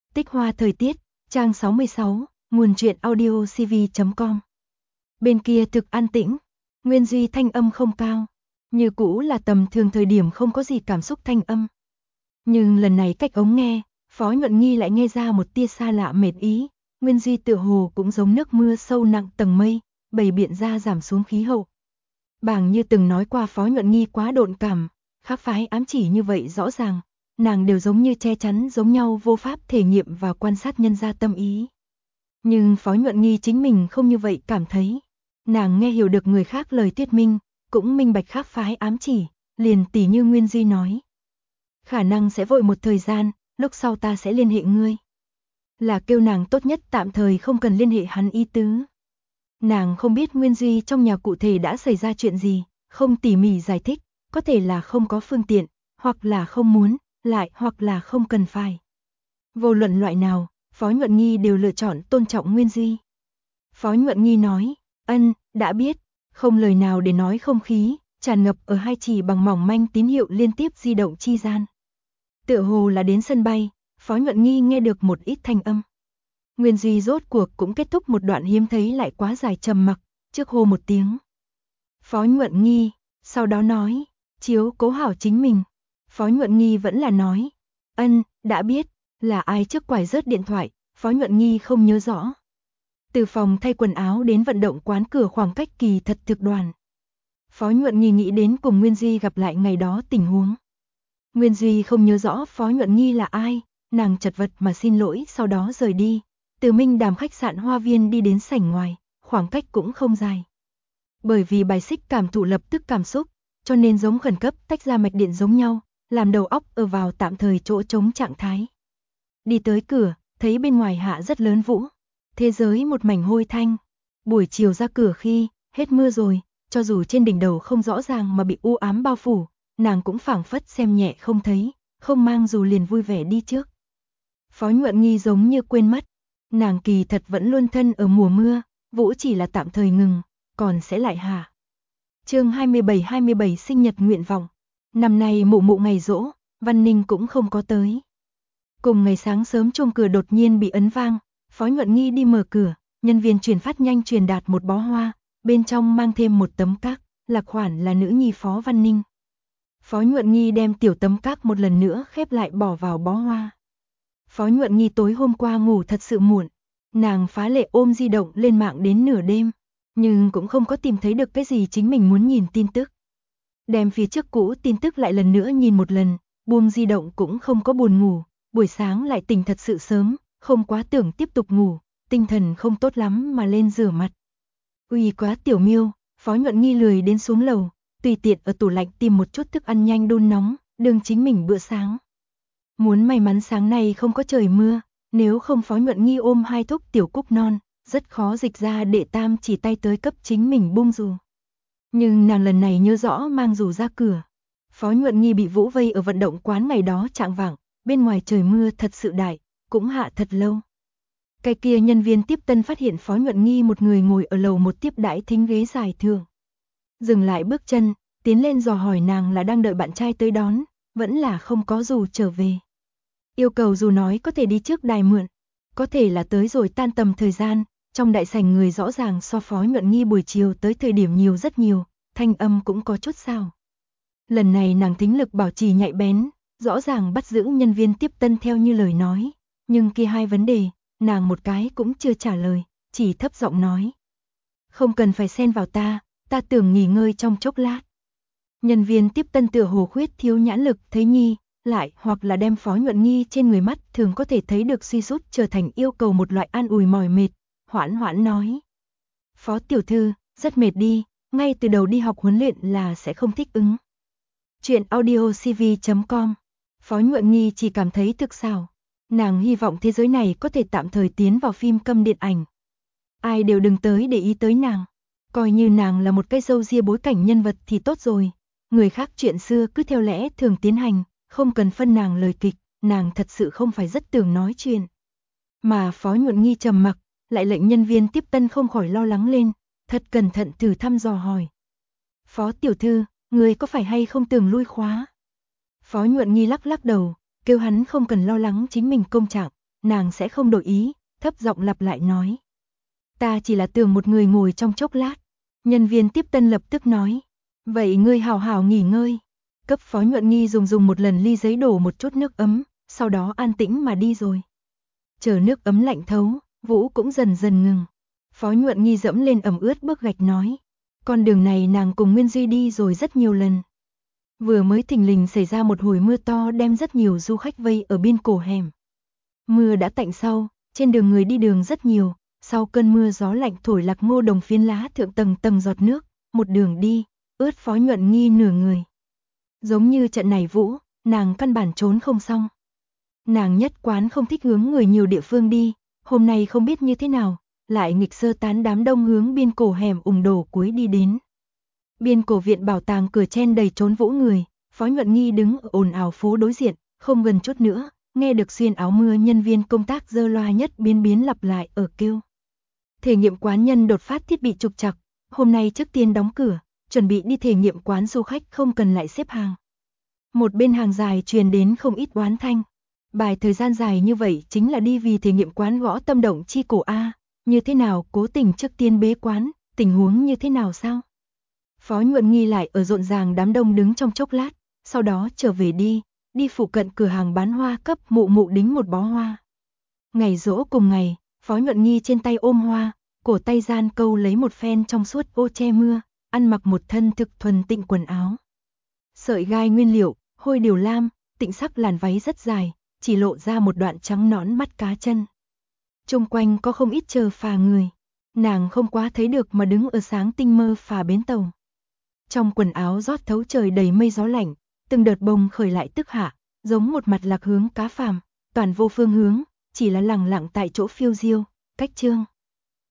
Tích Hoa thời tiết, trang 66, nguồn truyện audio cv.com. Bên kia thực an tĩnh, Nguyên Duy thanh âm không cao, như cũ là tầm thường thời điểm không có gì cảm xúc thanh âm. Nhưng lần này cách ống nghe, Phó Nhuận Nghi lại nghe ra một tia xa lạ mệt ý, Nguyên Duy tựa hồ cũng giống nước mưa sâu nặng tầng mây, bày biện ra giảm xuống khí hậu. Bàng như từng nói qua Phó Nhuận Nghi quá độn cảm, khác phái ám chỉ như vậy rõ ràng, nàng đều giống như che chắn giống nhau vô pháp thể nghiệm và quan sát nhân gia tâm ý. Nhưng Phó Nhuận Nghi chính mình không như vậy cảm thấy. Nàng nghe hiểu được người khác lời thuyết minh, cũng minh bạch khác phái ám chỉ, liền tỉ như Nguyên Duy nói. Khả năng sẽ vội một thời gian, lúc sau ta sẽ liên hệ ngươi. Là kêu nàng tốt nhất tạm thời không cần liên hệ hắn ý tứ. Nàng không biết Nguyên Duy trong nhà cụ thể đã xảy ra chuyện gì, không tỉ mỉ giải thích, có thể là không có phương tiện, hoặc là không muốn, lại hoặc là không cần phải. Vô luận loại nào, Phó Nhuận Nghi đều lựa chọn tôn trọng Nguyên Duy. Phó Nhuận Nghi nói, đã biết, không lời nào để nói không khí, tràn ngập ở hai chỉ bằng mỏng manh tín hiệu liên tiếp di động chi gian. Tựa hồ là đến sân bay, Phó Nhuận Nghi nghe được một ít thanh âm. Nguyên Duy rốt cuộc cũng kết thúc một đoạn hiếm thấy lại quá dài trầm mặc, trước hô một tiếng. Phó Nhuận Nghi, sau đó nói, chiếu cố hảo chính mình. Phó Nhuận Nghi vẫn là nói, đã biết, là ai trước quải rớt điện thoại, Phó Nhuận Nghi không nhớ rõ. Từ phòng thay quần áo đến vận động quán cửa khoảng cách kỳ thật thực đoàn. Phó Nhuận Nghi nghĩ đến cùng Nguyên Duy gặp lại ngày đó tình huống. Nguyên Duy không nhớ rõ Phó Nhuận Nghi là ai, nàng chật vật mà xin lỗi sau đó rời đi. Từ Minh Đàm khách sạn Hoa Viên đi đến sảnh ngoài, khoảng cách cũng không dài. Bởi vì bài xích cảm thụ lập tức cảm xúc, cho nên giống khẩn cấp tách ra mạch điện giống nhau, làm đầu óc ở vào tạm thời chỗ trống trạng thái. Đi tới cửa, thấy bên ngoài hạ rất lớn vũ. Thế giới một mảnh hôi thanh. Buổi chiều ra cửa khi, hết mưa rồi, cho dù trên đỉnh đầu không rõ ràng mà bị u ám bao phủ, nàng cũng phảng phất xem nhẹ không thấy, không mang dù liền vui vẻ đi trước. Phó Nhuận Nghi giống như quên mất, nàng kỳ thật vẫn luôn thân ở mùa mưa, vũ chỉ là tạm thời ngừng, còn sẽ lại hạ. Chương 27 sinh nhật nguyện vọng. Năm nay mụ mụ ngày giỗ, Văn Ninh cũng không có tới. Cùng ngày sáng sớm chuông cửa đột nhiên bị ấn vang, Phó Nhuận Nghi đi mở cửa, nhân viên chuyển phát nhanh truyền đạt một bó hoa, bên trong mang thêm một tấm cát, là khoản là nữ nhi Phó Văn Ninh. Phó Nhuận Nghi đem tiểu tấm cát một lần nữa khép lại bỏ vào bó hoa. Phó Nhuận Nghi tối hôm qua ngủ thật sự muộn, nàng phá lệ ôm di động lên mạng đến nửa đêm, nhưng cũng không có tìm thấy được cái gì chính mình muốn nhìn tin tức. Đem phía trước cũ tin tức lại lần nữa nhìn một lần, buông di động cũng không có buồn ngủ, buổi sáng lại tỉnh thật sự sớm, không quá tưởng tiếp tục ngủ, tinh thần không tốt lắm mà lên rửa mặt. Uy quá tiểu miêu, Phó Nhuận Nghi lười đến xuống lầu, tùy tiện ở tủ lạnh tìm một chút thức ăn nhanh đun nóng, đương chính mình bữa sáng. Muốn may mắn sáng nay không có trời mưa, nếu không Phó Nhuận Nghi ôm hai thúc tiểu cúc non, rất khó dịch ra đệ tam chỉ tay tới cấp chính mình bung dù. Nhưng nàng lần này nhớ rõ mang dù ra cửa. Phó Nhuận Nghi bị Vũ vây ở vận động quán ngày đó trạng vạng, bên ngoài trời mưa thật sự đại, cũng hạ thật lâu. Cái kia nhân viên tiếp tân phát hiện Phó Nhuận Nghi một người ngồi ở lầu một tiếp đãi thính ghế dài thường. Dừng lại bước chân, tiến lên dò hỏi nàng là đang đợi bạn trai tới đón, vẫn là không có dù trở về. Yêu cầu dù nói có thể đi trước đài mượn, có thể là tới rồi tan tầm thời gian, trong đại sảnh người rõ ràng so Phó Nhuận Nghi buổi chiều tới thời điểm nhiều rất nhiều, thanh âm cũng có chút sao. Lần này nàng thính lực bảo trì nhạy bén, rõ ràng bắt giữ nhân viên tiếp tân theo như lời nói, nhưng kia hai vấn đề, nàng một cái cũng chưa trả lời, chỉ thấp giọng nói. Không cần phải xen vào ta tưởng nghỉ ngơi trong chốc lát. Nhân viên tiếp tân tựa hồ khuyết thiếu nhãn lực thấy Nhi, lại hoặc là đem Phó Nhuận Nghi trên người mắt thường có thể thấy được suy sút trở thành yêu cầu một loại an ủi mỏi mệt, hoãn hoãn nói. Phó tiểu thư, rất mệt đi, ngay từ đầu đi học huấn luyện là sẽ không thích ứng. Chuyện audio cv.com. Phó Nhuận Nghi chỉ cảm thấy thực xảo. Nàng hy vọng thế giới này có thể tạm thời tiến vào phim câm điện ảnh. Ai đều đừng tới để ý tới nàng. Coi như nàng là một cái râu ria bối cảnh nhân vật thì tốt rồi. Người khác chuyện xưa cứ theo lẽ thường tiến hành, không cần phân nàng lời kịch, nàng thật sự không phải rất tưởng nói chuyện. Mà Phó Nhuận Nghi trầm mặc, lại lệnh nhân viên tiếp tân không khỏi lo lắng lên, thật cẩn thận thử thăm dò hỏi. Phó tiểu thư, người có phải hay không tưởng lui khóa? Phó Nhuận Nghi lắc lắc đầu, kêu hắn không cần lo lắng chính mình công trạng, nàng sẽ không đổi ý, thấp giọng lặp lại nói. Ta chỉ là tưởng một người ngồi trong chốc lát. Nhân viên tiếp tân lập tức nói. Vậy ngươi hào hào nghỉ ngơi. Cấp phó Nhuận Nghi dùng một lần ly giấy đổ một chút nước ấm, sau đó an tĩnh mà đi rồi. Chờ nước ấm lạnh thấu, Vũ cũng dần dần ngừng. Phó Nhuận Nghi dẫm lên ẩm ướt bước gạch nói. Con đường này nàng cùng Nguyên Duy đi rồi rất nhiều lần. Vừa mới thình lình xảy ra một hồi mưa to đem rất nhiều du khách vây ở biên cổ hẻm. Mưa đã tạnh sau, trên đường người đi đường rất nhiều, sau cơn mưa gió lạnh thổi lạc ngô đồng phiến lá thượng tầng tầng giọt nước, một đường đi, ướt Phó Nhuận Nghi nửa người. Giống như trận này Vũ, nàng căn bản trốn không xong. Nàng nhất quán không thích hướng người nhiều địa phương đi, hôm nay không biết như thế nào, lại nghịch sơ tán đám đông hướng biên cổ hẻm ủng đổ cuối đi đến. Biên cổ viện bảo tàng cửa chen đầy trốn Vũ người, Phó Nhuận Nghi đứng ở ồn ào phố đối diện, không gần chút nữa, nghe được xuyên áo mưa nhân viên công tác giơ loa nhất biến lặp lại ở kêu. Thể nghiệm quán nhân đột phát thiết bị trục trặc, hôm nay trước tiên đóng cửa, chuẩn bị đi thể nghiệm quán du khách không cần lại xếp hàng. Một bên hàng dài truyền đến không ít oán thanh. Bài thời gian dài như vậy chính là đi vì thể nghiệm quán gõ tâm động chi cổ A, như thế nào cố tình trước tiên bế quán, tình huống như thế nào sao? Phó Nhuận Nghi lại ở rộn ràng đám đông đứng trong chốc lát, sau đó trở về đi phụ cận cửa hàng bán hoa cấp mụ mụ đính một bó hoa. Ngày giỗ cùng ngày, Phó Nhuận Nghi trên tay ôm hoa, cổ tay gian câu lấy một phen trong suốt ô che mưa, ăn mặc một thân thực thuần tịnh quần áo. Sợi gai nguyên liệu, hôi điều lam, tịnh sắc làn váy rất dài, chỉ lộ ra một đoạn trắng nõn mắt cá chân. Chung quanh có không ít chờ phà người, nàng không quá thấy được mà đứng ở sáng tinh mơ phà bến tàu. Trong quần áo rót thấu trời đầy mây gió lạnh, từng đợt bông khởi lại tức hạ, giống một mặt lạc hướng cá phàm, toàn vô phương hướng, chỉ là lẳng lặng tại chỗ phiêu diêu, cách chương.